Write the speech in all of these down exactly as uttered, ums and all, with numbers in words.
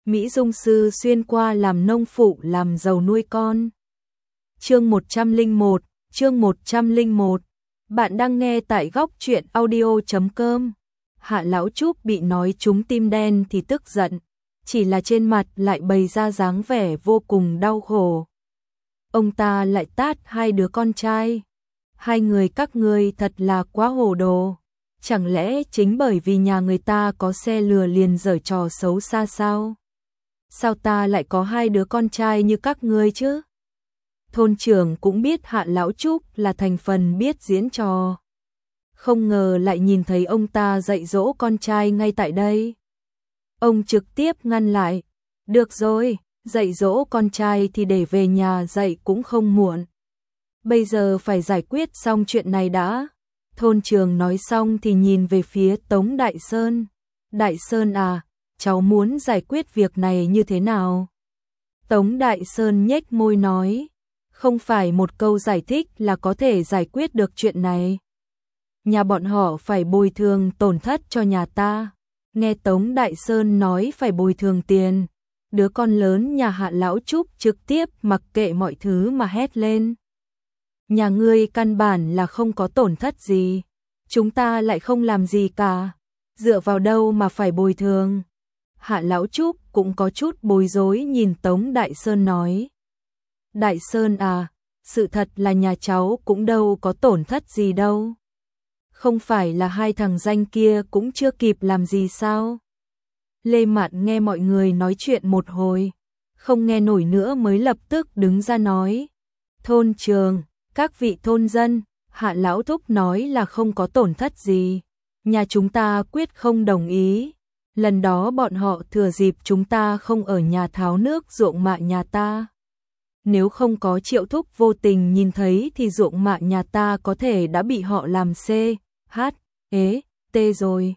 Mỹ Dung sư xuyên qua làm nông phụ làm giàu nuôi con. Chương một trăm lẻ một, chương một trăm lẻ một. Bạn đang nghe tại góc truyện audio chấm com. Hạ Lão Trúc bị nói trúng tim đen thì tức giận, chỉ là trên mặt lại bày ra dáng vẻ vô cùng đau khổ. Ông ta lại tát hai đứa con trai. Hai người các ngươi thật là quá hồ đồ. Chẳng lẽ chính bởi vì nhà người ta có xe lừa liền giở trò xấu xa sao? Sao ta lại có hai đứa con trai như các ngươi chứ? Thôn trưởng cũng biết Hạ Lão Trúc là thành phần biết diễn trò. Không ngờ lại nhìn thấy ông ta dạy dỗ con trai ngay tại đây. Ông trực tiếp ngăn lại. Được rồi, dạy dỗ con trai thì để về nhà dạy cũng không muộn. Bây giờ phải giải quyết xong chuyện này đã. Thôn trưởng nói xong thì nhìn về phía Tống Đại Sơn. Đại Sơn à, cháu muốn giải quyết việc này như thế nào? Tống Đại Sơn nhếch môi nói. Không phải một câu giải thích là có thể giải quyết được chuyện này. Nhà bọn họ phải bồi thường tổn thất cho nhà ta. Nghe Tống Đại Sơn nói phải bồi thường tiền, đứa con lớn nhà Hạ Lão Trúc trực tiếp mặc kệ mọi thứ mà hét lên. Nhà ngươi căn bản là không có tổn thất gì, chúng ta lại không làm gì cả, dựa vào đâu mà phải bồi thường? Hạ Lão Trúc cũng có chút bối rối nhìn Tống Đại Sơn nói. Đại Sơn à, sự thật là nhà cháu cũng đâu có tổn thất gì đâu. Không phải là hai thằng danh kia cũng chưa kịp làm gì sao? Lê Mạn nghe mọi người nói chuyện một hồi, không nghe nổi nữa mới lập tức đứng ra nói. Thôn trường, các vị thôn dân, Hạ Lão Thúc nói là không có tổn thất gì. Nhà chúng ta quyết không đồng ý. Lần đó bọn họ thừa dịp chúng ta không ở nhà tháo nước ruộng mạ nhà ta. Nếu không có Triệu Thúc vô tình nhìn thấy thì ruộng mạ nhà ta có thể đã bị họ làm C, H, ế, T rồi.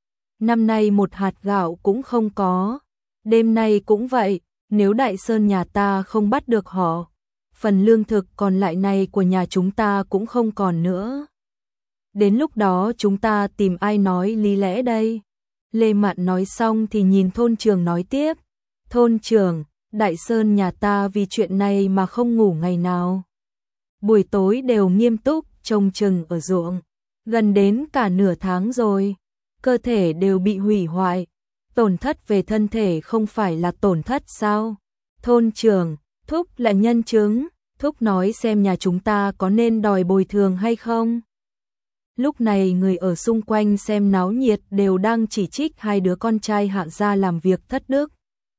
Năm nay một hạt gạo cũng không có. Đêm nay cũng vậy, nếu Đại Sơn nhà ta không bắt được họ, phần lương thực còn lại này của nhà chúng ta cũng không còn nữa. Đến lúc đó chúng ta tìm ai nói lý lẽ đây? Lê Mạn nói xong thì nhìn thôn trưởng nói tiếp. Thôn trưởng, Đại Sơn nhà ta vì chuyện này mà không ngủ ngày nào. Buổi tối đều nghiêm túc trông chừng ở ruộng, gần đến cả nửa tháng rồi. Cơ thể đều bị hủy hoại, tổn thất về thân thể không phải là tổn thất sao? Thôn trưởng, Thúc là nhân chứng, Thúc nói xem nhà chúng ta có nên đòi bồi thường hay không? Lúc này người ở xung quanh xem náo nhiệt đều đang chỉ trích hai đứa con trai Hạ gia làm việc thất đức.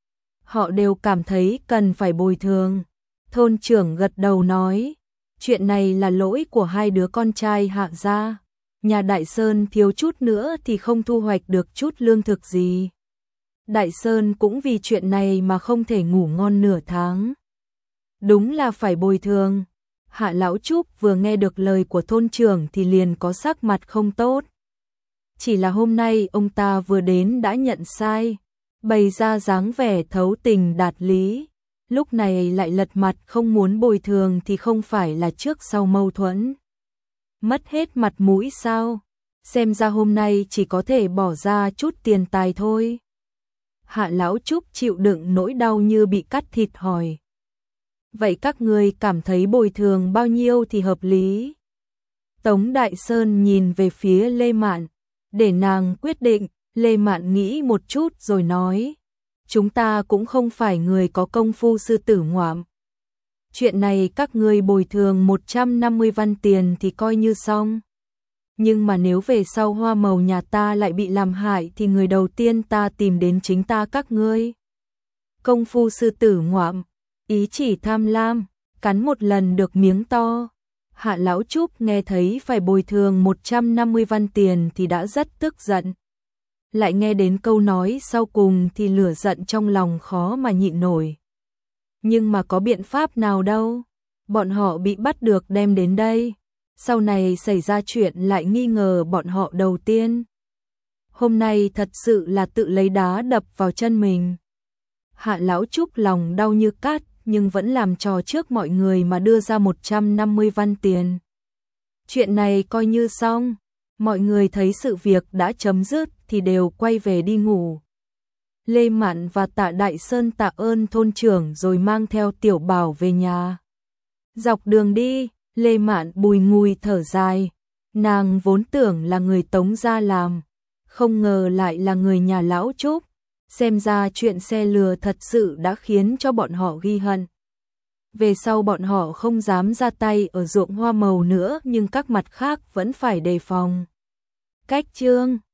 Họ đều cảm thấy cần phải bồi thường. Thôn trưởng gật đầu nói, chuyện này là lỗi của hai đứa con trai Hạ gia. Nhà Đại Sơn thiếu chút nữa thì không thu hoạch được chút lương thực gì. Đại Sơn cũng vì chuyện này mà không thể ngủ ngon nửa tháng. Đúng là phải bồi thường. Hạ Lão Trúc vừa nghe được lời của thôn trưởng thì liền có sắc mặt không tốt. Chỉ là hôm nay ông ta vừa đến đã nhận sai, bày ra dáng vẻ thấu tình đạt lý. Lúc này lại lật mặt không muốn bồi thường thì không phải là trước sau mâu thuẫn. Mất hết mặt mũi sao? Xem ra hôm nay chỉ có thể bỏ ra chút tiền tài thôi. Hạ Lão Trúc chịu đựng nỗi đau như bị cắt thịt hỏi. Vậy các ngươi cảm thấy bồi thường bao nhiêu thì hợp lý? Tống Đại Sơn nhìn về phía Lê Mạn, để nàng quyết định. Lê Mạn nghĩ một chút rồi nói, chúng ta cũng không phải người có công phu sư tử ngoạm. Chuyện này các ngươi bồi thường một trăm năm mươi văn tiền thì coi như xong. Nhưng mà nếu về sau hoa màu nhà ta lại bị làm hại thì người đầu tiên ta tìm đến chính ta các ngươi. Công phu sư tử ngoạm, ý chỉ tham lam, cắn một lần được miếng to. Hạ Lão Trúc nghe thấy phải bồi thường một trăm năm mươi văn tiền thì đã rất tức giận. Lại nghe đến câu nói sau cùng thì lửa giận trong lòng khó mà nhịn nổi. Nhưng mà có biện pháp nào đâu, bọn họ bị bắt được đem đến đây, sau này xảy ra chuyện lại nghi ngờ bọn họ đầu tiên. Hôm nay thật sự là tự lấy đá đập vào chân mình. Hạ Lão Trúc lòng đau như cát nhưng vẫn làm trò trước mọi người mà đưa ra một trăm năm mươi văn tiền. Chuyện này coi như xong, mọi người thấy sự việc đã chấm dứt thì đều quay về đi ngủ. Lê Mạn và Tạ Đại Sơn tạ ơn thôn trưởng rồi mang theo Tiểu Bảo về nhà. Dọc đường đi, Lê Mạn bùi ngùi thở dài, nàng vốn tưởng là người Tống gia làm, không ngờ lại là người nhà lão Trúc, xem ra chuyện xe lừa thật sự đã khiến cho bọn họ ghi hận. Về sau bọn họ không dám ra tay ở ruộng hoa màu nữa nhưng các mặt khác vẫn phải đề phòng. Cách chương